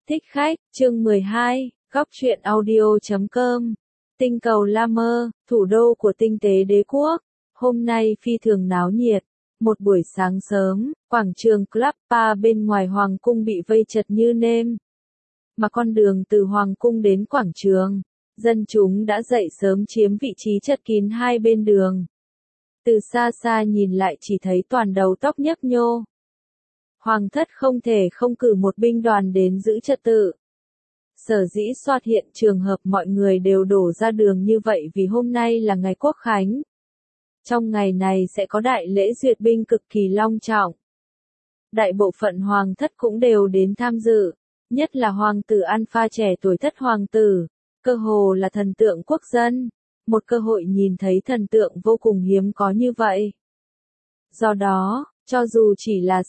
Thích khách, chương 12, góc truyện audio.com. Tinh cầu La Mơ, thủ đô của tinh tế đế quốc. Hôm nay phi thường náo nhiệt. Một buổi sáng sớm, quảng trường Club Pa bên ngoài Hoàng cung bị vây chật như nêm. Mà con đường từ Hoàng cung đến quảng trường, dân chúng đã dậy sớm chiếm vị trí chật kín hai bên đường. Từ xa xa nhìn lại chỉ thấy toàn đầu tóc nhấp nhô. Hoàng thất không thể không cử một binh đoàn đến giữ trật tự. Sở dĩ xuất hiện trường hợp mọi người đều đổ ra đường như vậy vì hôm nay là ngày Quốc khánh. Trong ngày này sẽ có đại lễ duyệt binh cực kỳ long trọng. Đại bộ phận hoàng thất cũng đều đến tham dự, nhất là hoàng tử Alpha trẻ tuổi thất hoàng tử, cơ hồ là thần tượng quốc dân, một cơ hội nhìn thấy thần tượng vô cùng hiếm có như vậy. Do đó, cho dù chỉ là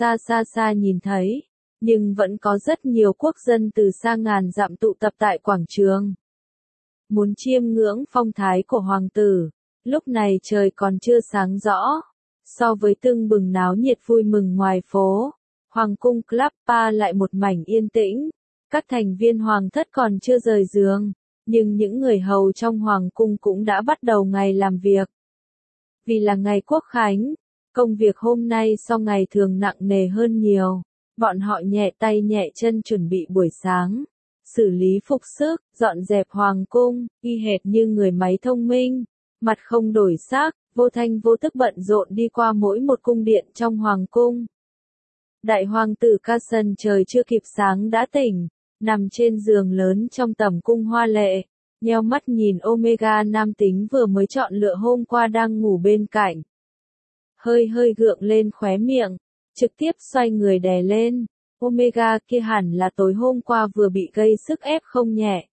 xa nhìn thấy, nhưng vẫn có rất nhiều quốc dân từ xa ngàn dặm tụ tập tại quảng trường. Muốn chiêm ngưỡng phong thái của hoàng tử, lúc này trời còn chưa sáng rõ. So với tưng bừng náo nhiệt vui mừng ngoài phố, Hoàng cung Club Pa lại một mảnh yên tĩnh. Các thành viên hoàng thất còn chưa rời giường, nhưng những người hầu trong hoàng cung cũng đã bắt đầu ngày làm việc. Vì là ngày Quốc khánh, công việc hôm nay so ngày thường nặng nề hơn nhiều. Bọn họ nhẹ tay nhẹ chân chuẩn bị buổi sáng, xử lý phục sức, dọn dẹp hoàng cung, y hệt như người máy thông minh, mặt không đổi sắc, vô thanh vô tức bận rộn đi qua mỗi một cung điện trong hoàng cung. Đại hoàng tử Carson trời chưa kịp sáng đã tỉnh, nằm trên giường lớn trong tầm cung hoa lệ, nheo mắt nhìn Omega nam tính vừa mới chọn lựa hôm qua đang ngủ bên cạnh. Hơi gượng lên khóe miệng, trực tiếp xoay người đè lên. Omega kia hẳn là tối hôm qua vừa bị gây sức ép không nhẹ.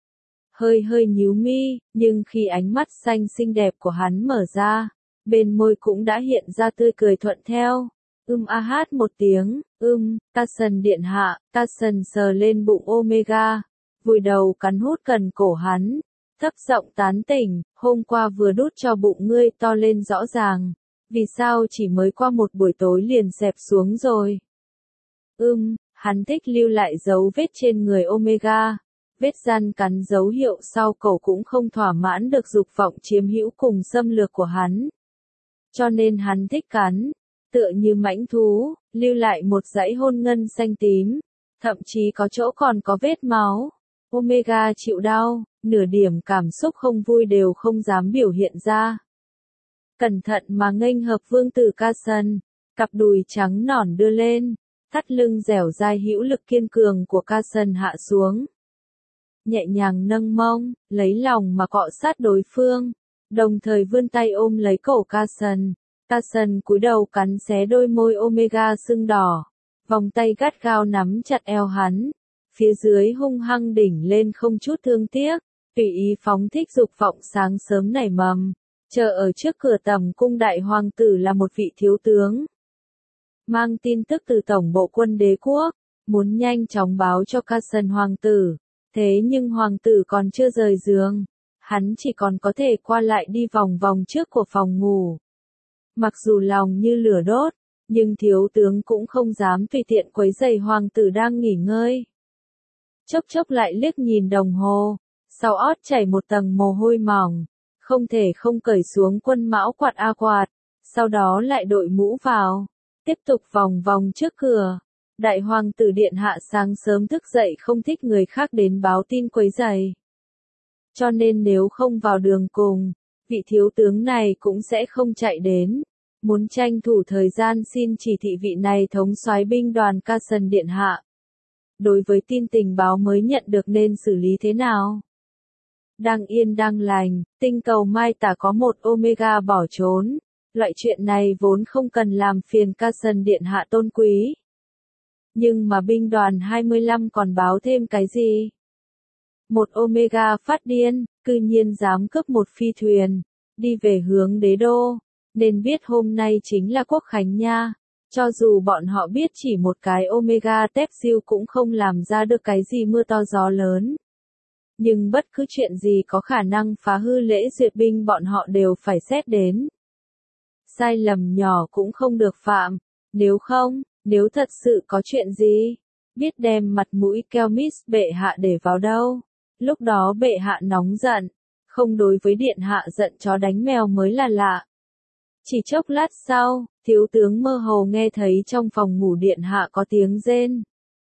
Hơi nhíu mi, nhưng khi ánh mắt xanh xinh đẹp của hắn mở ra, bên môi cũng đã hiện ra tươi cười thuận theo. Hát một tiếng, Carson điện hạ. Carson sờ lên bụng Omega, vùi đầu cắn hút cần cổ hắn, thấp giọng tán tỉnh, hôm qua vừa đút cho bụng ngươi to lên rõ ràng, vì sao chỉ mới qua một buổi tối liền xẹp xuống rồi. Hắn thích lưu lại dấu vết trên người Omega, vết răn cắn dấu hiệu sau cổ cũng không thỏa mãn được dục vọng chiếm hữu cùng xâm lược của hắn. Cho nên hắn thích cắn, tựa như mãnh thú, lưu lại một dãy hôn ngân xanh tím, thậm chí có chỗ còn có vết máu. Omega chịu đau, nửa điểm cảm xúc không vui đều không dám biểu hiện ra. Cẩn thận mà nghênh hợp vương tử Carson, cặp đùi trắng nõn đưa lên, thắt lưng dẻo dai hữu lực kiên cường của Carson hạ xuống. Nhẹ nhàng nâng mông, lấy lòng mà cọ sát đối phương, đồng thời vươn tay ôm lấy cổ Carson. Carson cúi đầu cắn xé đôi môi Omega sưng đỏ, vòng tay gắt gao nắm chặt eo hắn, phía dưới hung hăng đỉnh lên không chút thương tiếc, tùy ý phóng thích dục vọng sáng sớm nảy mầm. Chờ ở trước cửa tầm cung đại hoàng tử là một vị thiếu tướng, mang tin tức từ tổng bộ quân đế quốc, muốn nhanh chóng báo cho Carson hoàng tử. Thế nhưng hoàng tử còn chưa rời giường, hắn chỉ còn có thể qua lại đi vòng vòng trước của phòng ngủ. Mặc dù lòng như lửa đốt, nhưng thiếu tướng cũng không dám tùy tiện quấy rầy hoàng tử đang nghỉ ngơi. Chốc lại liếc nhìn đồng hồ, sau ót chảy một tầng mồ hôi mỏng, không thể không cởi xuống quân mão quạt quạt, sau đó lại đội mũ vào, tiếp tục vòng vòng trước cửa. Đại hoàng tử điện hạ sáng sớm thức dậy không thích người khác đến báo tin quấy rầy. Cho nên nếu không vào đường cùng, vị thiếu tướng này cũng sẽ không chạy đến. Muốn tranh thủ thời gian xin chỉ thị vị này thống soái binh đoàn Carson điện hạ. Đối với tin tình báo mới nhận được nên xử lý thế nào? Đang yên đang lành, tinh cầu Mai Tả có một Omega bỏ trốn. Loại chuyện này vốn không cần làm phiền Carson điện hạ tôn quý. Nhưng mà binh đoàn 25 còn báo thêm cái gì? Một Omega phát điên, cư nhiên dám cướp một phi thuyền, đi về hướng đế đô, nên biết hôm nay chính là Quốc khánh nha. Cho dù bọn họ biết chỉ một cái Omega tép siêu cũng không làm ra được cái gì mưa to gió lớn. Nhưng bất cứ chuyện gì có khả năng phá hư lễ duyệt binh bọn họ đều phải xét đến. Sai lầm nhỏ cũng không được phạm, nếu thật sự có chuyện gì, biết đem mặt mũi Kelmis bệ hạ để vào đâu. Lúc đó bệ hạ nóng giận, không đối với điện hạ giận chó đánh mèo mới là lạ. Chỉ chốc lát sau, thiếu tướng mơ hồ nghe thấy trong phòng ngủ điện hạ có tiếng rên.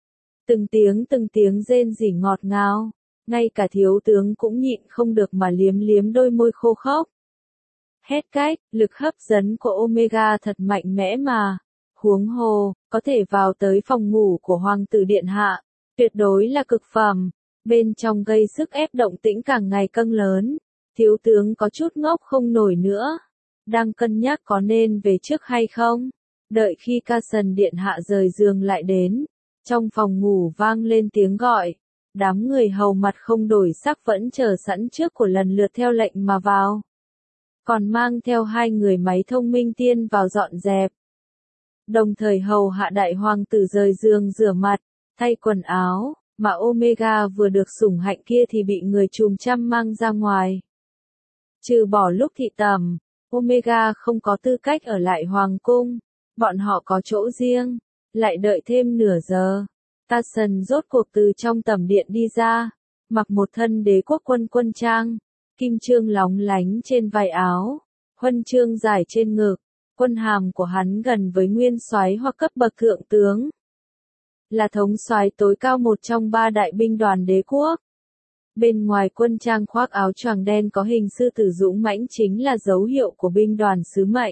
Từng tiếng rên rỉ ngọt ngào, ngay cả thiếu tướng cũng nhịn không được mà liếm liếm đôi môi khô khốc. Hết cách, lực hấp dẫn của Omega thật mạnh mẽ mà. Huống hồ, có thể vào tới phòng ngủ của hoàng tử điện hạ, tuyệt đối là cực phẩm. Bên trong gây sức ép động tĩnh càng ngày càng lớn, thiếu tướng có chút ngốc không nổi nữa. Đang cân nhắc có nên về trước hay không. Đợi khi Carson điện hạ rời giường lại đến, trong phòng ngủ vang lên tiếng gọi. Đám người hầu mặt không đổi sắc vẫn chờ sẵn trước của lần lượt theo lệnh mà vào. Còn mang theo 2 người máy thông minh tiên vào dọn dẹp. Đồng thời hầu hạ đại hoàng tử rời giường rửa mặt, thay quần áo, mà Omega vừa được sủng hạnh kia thì bị người trùm chăm mang ra ngoài. Trừ bỏ lúc thị tẩm, Omega không có tư cách ở lại hoàng cung, bọn họ có chỗ riêng, lại đợi thêm nửa giờ. Carson rốt cuộc từ trong tẩm điện đi ra, mặc một thân đế quốc quân trang, kim chương lóng lánh trên vai áo, huân chương dài trên ngực, quân hàm của hắn gần với nguyên soái hoặc cấp bậc thượng tướng. Là thống soái tối cao một trong 3 đại binh đoàn đế quốc. Bên ngoài quân trang khoác áo choàng đen có hình sư tử dũng mãnh chính là dấu hiệu của binh đoàn sứ mệnh.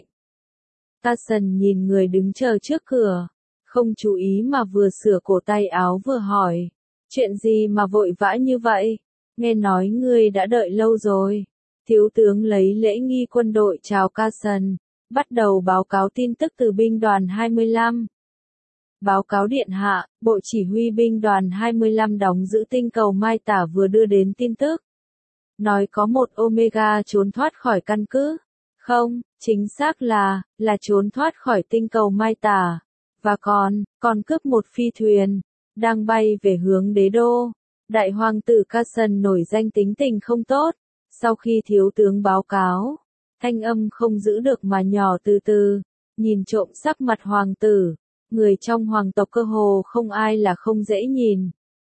Carson nhìn người đứng chờ trước cửa, không chú ý mà vừa sửa cổ tay áo vừa hỏi. Chuyện gì mà vội vã như vậy? Nghe nói ngươi đã đợi lâu rồi. Thiếu tướng lấy lễ nghi quân đội chào Carson, bắt đầu báo cáo tin tức từ binh đoàn 25. Báo cáo điện hạ, Bộ Chỉ huy binh đoàn 25 đóng giữ tinh cầu Mai Tả vừa đưa đến tin tức. Nói có một Omega trốn thoát khỏi căn cứ. Không, chính xác là trốn thoát khỏi tinh cầu Mai Tả. Và còn cướp một phi thuyền, đang bay về hướng đế đô. Đại hoàng tử Carson nổi danh tính tình không tốt. Sau khi thiếu tướng báo cáo, thanh âm không giữ được mà nhỏ từ từ, nhìn trộm sắc mặt hoàng tử. Người trong hoàng tộc cơ hồ không ai là không dễ nhìn.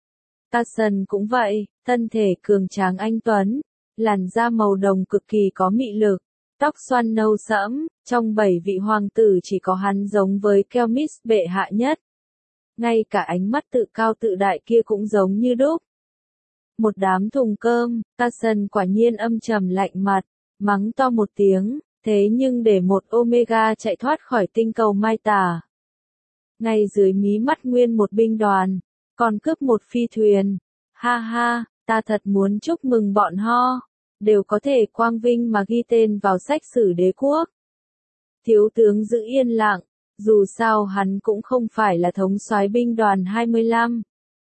Carson cũng vậy, thân thể cường tráng anh tuấn, làn da màu đồng cực kỳ có mị lực, tóc xoăn nâu sẫm, trong 7 vị hoàng tử chỉ có hắn giống với Kelmis bệ hạ nhất. Ngay cả ánh mắt tự cao tự đại kia cũng giống như đúc. Một đám thùng cơm, Carson quả nhiên âm trầm lạnh mặt, mắng to một tiếng, thế nhưng để một Omega chạy thoát khỏi tinh cầu Mai Tả. Ngay dưới mí mắt nguyên một binh đoàn, còn cướp một phi thuyền. Ha ha, ta thật muốn chúc mừng bọn ho, đều có thể quang vinh mà ghi tên vào sách sử đế quốc. Thiếu tướng giữ yên lặng, dù sao hắn cũng không phải là thống soái binh đoàn 25.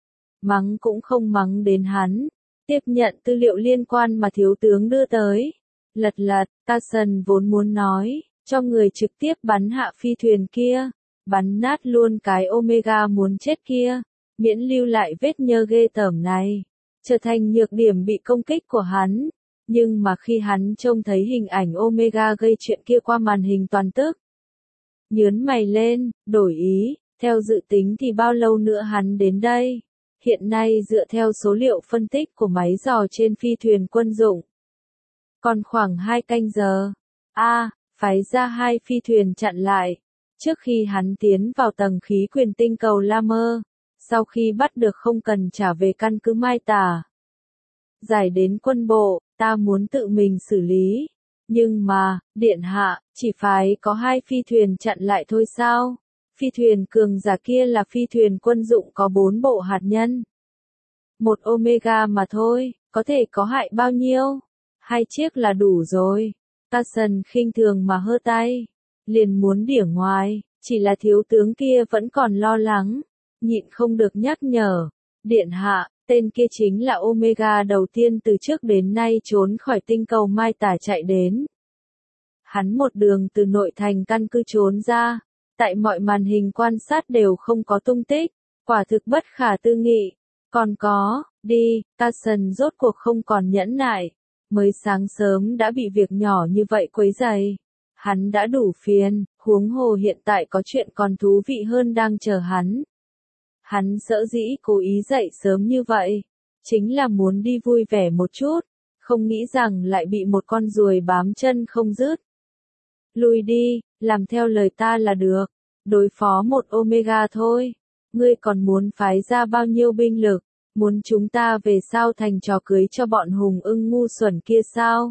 Mắng cũng không mắng đến hắn, tiếp nhận tư liệu liên quan mà thiếu tướng đưa tới. Lật, Carson vốn muốn nói, cho người trực tiếp bắn hạ phi thuyền kia. Bắn nát luôn cái Omega muốn chết kia, miễn lưu lại vết nhơ ghê tởm này, trở thành nhược điểm bị công kích của hắn. Nhưng mà khi hắn trông thấy hình ảnh Omega gây chuyện kia qua màn hình toàn tức, nhớn mày lên, đổi ý, theo dự tính thì bao lâu nữa hắn đến đây? Hiện nay dựa theo số liệu phân tích của máy dò trên phi thuyền quân dụng, còn khoảng 2 canh giờ. Phái ra 2 phi thuyền chặn lại. Trước khi hắn tiến vào tầng khí quyển tinh cầu Lamer, sau khi bắt được không cần trả về căn cứ Mai Tả. Giải đến quân bộ, ta muốn tự mình xử lý. Nhưng mà, điện hạ, chỉ phải có 2 phi thuyền chặn lại thôi sao? Phi thuyền cường giả kia là phi thuyền quân dụng có 4 bộ hạt nhân. Một Omega mà thôi, có thể có hại bao nhiêu? 2 chiếc là đủ rồi. Carson khinh thường mà hơ tay. Liền muốn đỉa ngoài, chỉ là thiếu tướng kia vẫn còn lo lắng, nhịn không được nhắc nhở. Điện hạ, tên kia chính là Omega đầu tiên từ trước đến nay trốn khỏi tinh cầu Mai Tả chạy đến. Hắn một đường từ nội thành căn cứ trốn ra, tại mọi màn hình quan sát đều không có tung tích, quả thực bất khả tư nghị. Còn có, Carson rốt cuộc không còn nhẫn nại, mới sáng sớm đã bị việc nhỏ như vậy quấy rầy. Hắn đã đủ phiền, huống hồ hiện tại có chuyện còn thú vị hơn đang chờ hắn. Hắn sở dĩ cố ý dậy sớm như vậy, chính là muốn đi vui vẻ một chút, không nghĩ rằng lại bị một con ruồi bám chân không dứt. Lui đi, làm theo lời ta là được, đối phó một Omega thôi, ngươi còn muốn phái ra bao nhiêu binh lực, muốn chúng ta về sao thành trò cưới cho bọn hùng ưng ngu xuẩn kia sao?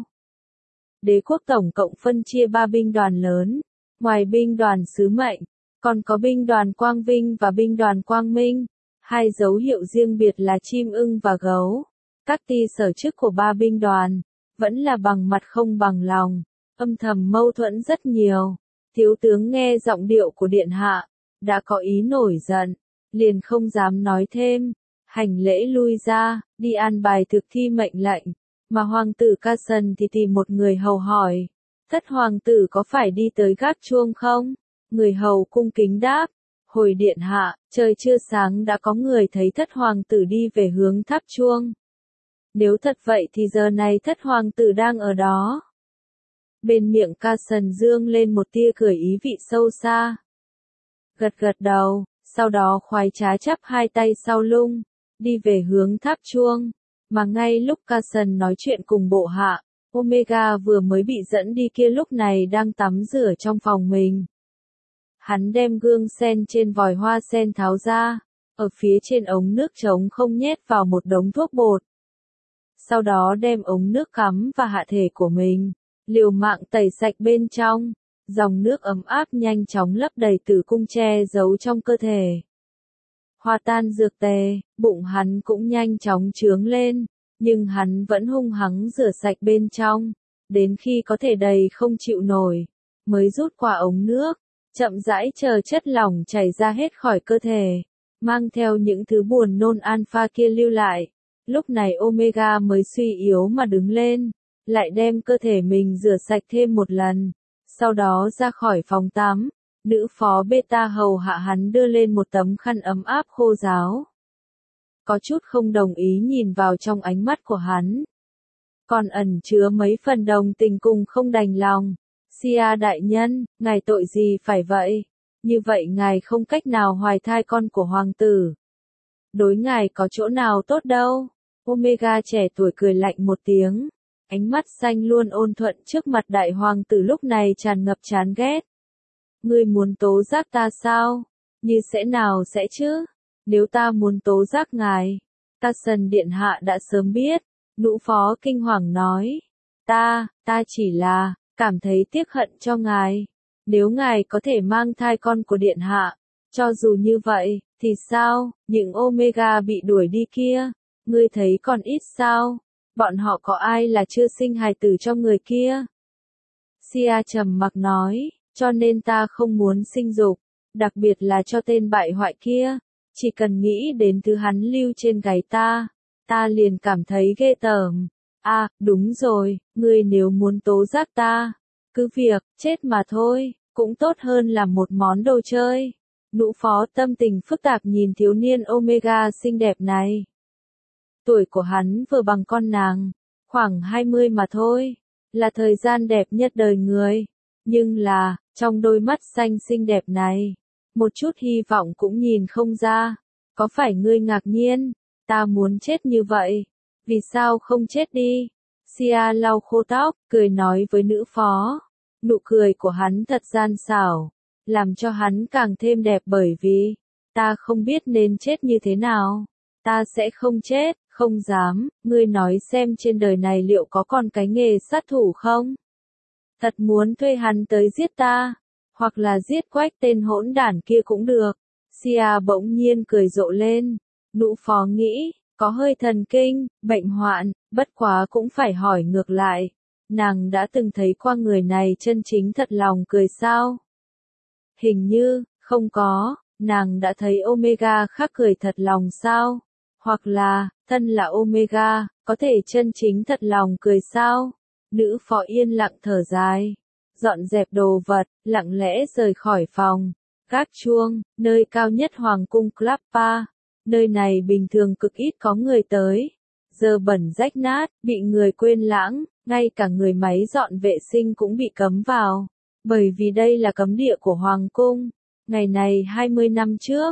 Đế quốc tổng cộng phân chia 3 binh đoàn lớn, ngoài binh đoàn sứ mệnh, còn có binh đoàn Quang Vinh và binh đoàn Quang Minh, hai dấu hiệu riêng biệt là chim ưng và gấu. Các ty sở chức của 3 binh đoàn, vẫn là bằng mặt không bằng lòng, âm thầm mâu thuẫn rất nhiều. Thiếu tướng nghe giọng điệu của điện hạ, đã có ý nổi giận, liền không dám nói thêm, hành lễ lui ra, đi an bài thực thi mệnh lệnh, mà hoàng tử Carson thì tìm một người hầu hỏi, thất hoàng tử có phải đi tới gác chuông không? Người hầu cung kính đáp, hồi điện hạ, trời chưa sáng đã có người thấy thất hoàng tử đi về hướng tháp chuông. Nếu thật vậy thì giờ này thất hoàng tử đang ở đó. Bên miệng Carson dương lên một tia cười ý vị sâu xa. Gật gật đầu, sau đó khoái trá chắp hai tay sau lưng, đi về hướng tháp chuông. Mà ngay lúc Carson nói chuyện cùng bộ hạ, Omega vừa mới bị dẫn đi kia lúc này đang tắm rửa trong phòng mình. Hắn đem gương sen trên vòi hoa sen tháo ra, ở phía trên ống nước trống không nhét vào một đống thuốc bột. Sau đó đem ống nước cắm và hạ thể của mình, liều mạng tẩy sạch bên trong, dòng nước ấm áp nhanh chóng lấp đầy tử cung che giấu trong cơ thể. Hòa tan dược tề, bụng hắn cũng nhanh chóng trướng lên, nhưng hắn vẫn hung hăng rửa sạch bên trong, đến khi có thể đầy không chịu nổi, mới rút qua ống nước, chậm rãi chờ chất lỏng chảy ra hết khỏi cơ thể, mang theo những thứ buồn nôn alpha kia lưu lại. Lúc này Omega mới suy yếu mà đứng lên, lại đem cơ thể mình rửa sạch thêm một lần, sau đó ra khỏi phòng tắm. Nữ phó beta hầu hạ hắn đưa lên một tấm khăn ấm áp khô ráo. Có chút không đồng ý nhìn vào trong ánh mắt của hắn. Còn ẩn chứa mấy phần đồng tình cùng không đành lòng. Sia đại nhân, ngài tội gì phải vậy? Như vậy ngài không cách nào hoài thai con của hoàng tử. Đối ngài có chỗ nào tốt đâu. Omega trẻ tuổi cười lạnh một tiếng. Ánh mắt xanh luôn ôn thuận trước mặt đại hoàng tử lúc này tràn ngập chán ghét. Ngươi muốn tố giác ta sao? Như sẽ nào sẽ chứ? Nếu ta muốn tố giác ngài, Carson điện hạ đã sớm biết. Nữ phó kinh hoàng nói. Ta chỉ là, cảm thấy tiếc hận cho ngài. Nếu ngài có thể mang thai con của điện hạ, cho dù như vậy, thì sao? Những Omega bị đuổi đi kia, ngươi thấy còn ít sao? Bọn họ có ai là chưa sinh hài tử cho người kia? Sia trầm mặc nói. Cho nên ta không muốn sinh dục, đặc biệt là cho tên bại hoại kia, chỉ cần nghĩ đến thứ hắn lưu trên gáy ta liền cảm thấy ghê tởm. À, đúng rồi, ngươi nếu muốn tố giác ta, cứ việc, chết mà thôi, cũng tốt hơn là một món đồ chơi. Nữ phó tâm tình phức tạp nhìn thiếu niên Omega xinh đẹp này. Tuổi của hắn vừa bằng con nàng, khoảng 20 mà thôi, là thời gian đẹp nhất đời người. Nhưng là, trong đôi mắt xanh xinh đẹp này, một chút hy vọng cũng nhìn không ra. Có phải ngươi ngạc nhiên? Ta muốn chết như vậy. Vì sao không chết đi? Sia lau khô tóc, cười nói với nữ phó. Nụ cười của hắn thật gian xảo, làm cho hắn càng thêm đẹp bởi vì, ta không biết nên chết như thế nào. Ta sẽ không chết, không dám, ngươi nói xem trên đời này liệu có còn cái nghề sát thủ không? Thật muốn thuê hắn tới giết ta, hoặc là giết Quách tên hỗn đản kia cũng được. Sia bỗng nhiên cười rộ lên. Nữ phó nghĩ, có hơi thần kinh, bệnh hoạn, bất quá cũng phải hỏi ngược lại. Nàng đã từng thấy qua người này chân chính thật lòng cười sao? Hình như, không có, nàng đã thấy Omega khác cười thật lòng sao? Hoặc là, thân là Omega, có thể chân chính thật lòng cười sao? Nữ phó yên lặng thở dài, dọn dẹp đồ vật, lặng lẽ rời khỏi phòng. Gác chuông, nơi cao nhất hoàng cung Clappa, nơi này bình thường cực ít có người tới. Giờ bẩn rách nát, bị người quên lãng, ngay cả người máy dọn vệ sinh cũng bị cấm vào, bởi vì đây là cấm địa của hoàng cung. Ngày này 20 năm trước,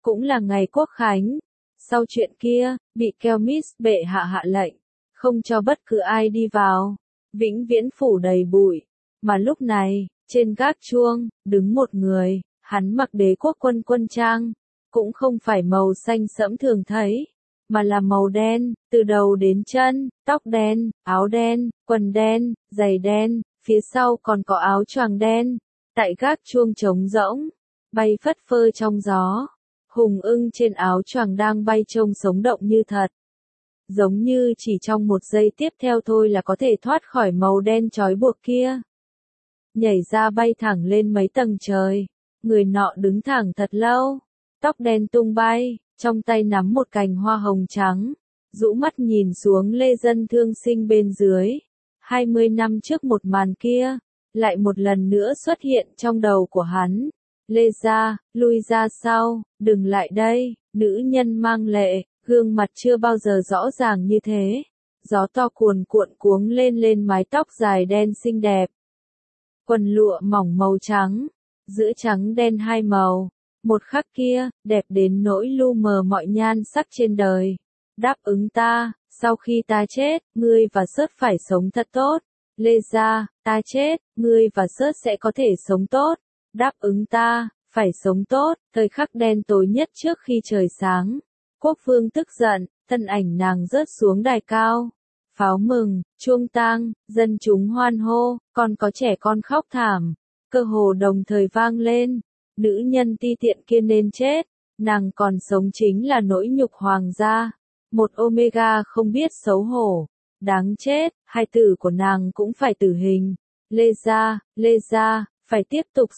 cũng là ngày quốc khánh. Sau chuyện kia, bị Kelmis bệ hạ lệnh, không cho bất cứ ai đi vào, vĩnh viễn phủ đầy bụi. Mà lúc này, trên gác chuông, đứng một người, hắn mặc đế quốc quân quân trang, cũng không phải màu xanh sẫm thường thấy, mà là màu đen, từ đầu đến chân, tóc đen, áo đen, quần đen, giày đen, phía sau còn có áo choàng đen. Tại gác chuông trống rỗng, bay phất phơ trong gió, hùng ưng trên áo choàng đang bay trông sống động như thật. Giống như chỉ trong một giây tiếp theo thôi là có thể thoát khỏi màu đen trói buộc kia. Nhảy ra bay thẳng lên mấy tầng trời, người nọ đứng thẳng thật lâu, tóc đen tung bay, trong tay nắm một cành hoa hồng trắng, rũ mắt nhìn xuống lê dân thương sinh bên dưới. 20 năm trước một màn kia, lại một lần nữa xuất hiện trong đầu của hắn. Lê ra, lui ra sau, đừng lại đây, nữ nhân mang lệ, gương mặt chưa bao giờ rõ ràng như thế. Gió to cuồn cuộn cuống lên mái tóc dài đen xinh đẹp. Quần lụa mỏng màu trắng, giữa trắng đen hai màu. Một khắc kia, đẹp đến nỗi lu mờ mọi nhan sắc trên đời. Đáp ứng ta, sau khi ta chết, ngươi và Sớt phải sống thật tốt. Lê ra, ta chết, ngươi và Sớt sẽ có thể sống tốt. Đáp ứng ta, phải sống tốt. Thời khắc đen tối nhất trước khi trời sáng. Quốc vương tức giận, thân ảnh nàng rớt xuống đài cao. Pháo mừng, chuông tang, dân chúng hoan hô, còn có trẻ con khóc thảm. Cơ hồ đồng thời vang lên. Nữ nhân ti tiện kia nên chết, nàng còn sống chính là nỗi nhục hoàng gia. Một Omega không biết xấu hổ, đáng chết, hai tử của nàng cũng phải tử hình. Lê gia, phải tiếp tục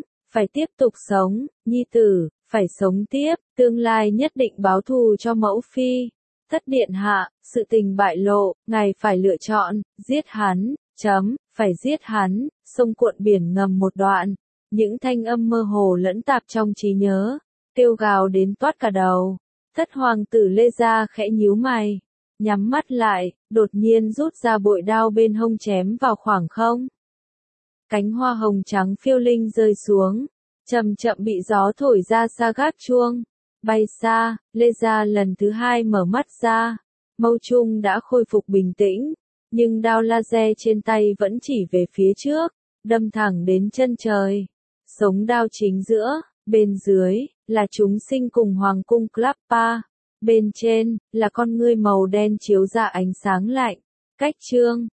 sống, nhi tử, phải sống tiếp, tương lai nhất định báo thù cho mẫu phi. Thất điện hạ, sự tình bại lộ, ngài phải lựa chọn, giết hắn, phải giết hắn, sông cuộn biển ngầm một đoạn. Những thanh âm mơ hồ lẫn tạp trong trí nhớ, kêu gào đến toát cả đầu. Thất hoàng tử Lê Gia khẽ nhíu mày, nhắm mắt lại, đột nhiên rút ra bội đao bên hông chém vào khoảng không. Cánh hoa hồng trắng phiêu linh rơi xuống, chậm chậm bị gió thổi ra xa gác chuông. Bay xa, Lê Gia lần thứ hai mở mắt ra, mâu trung đã khôi phục bình tĩnh, nhưng đao laser trên tay vẫn chỉ về phía trước, đâm thẳng đến chân trời. Sống đao chính giữa, bên dưới, là chúng sinh cùng hoàng cung Klappa. Bên trên, là con ngươi màu đen chiếu ra ánh sáng lạnh. Cách chương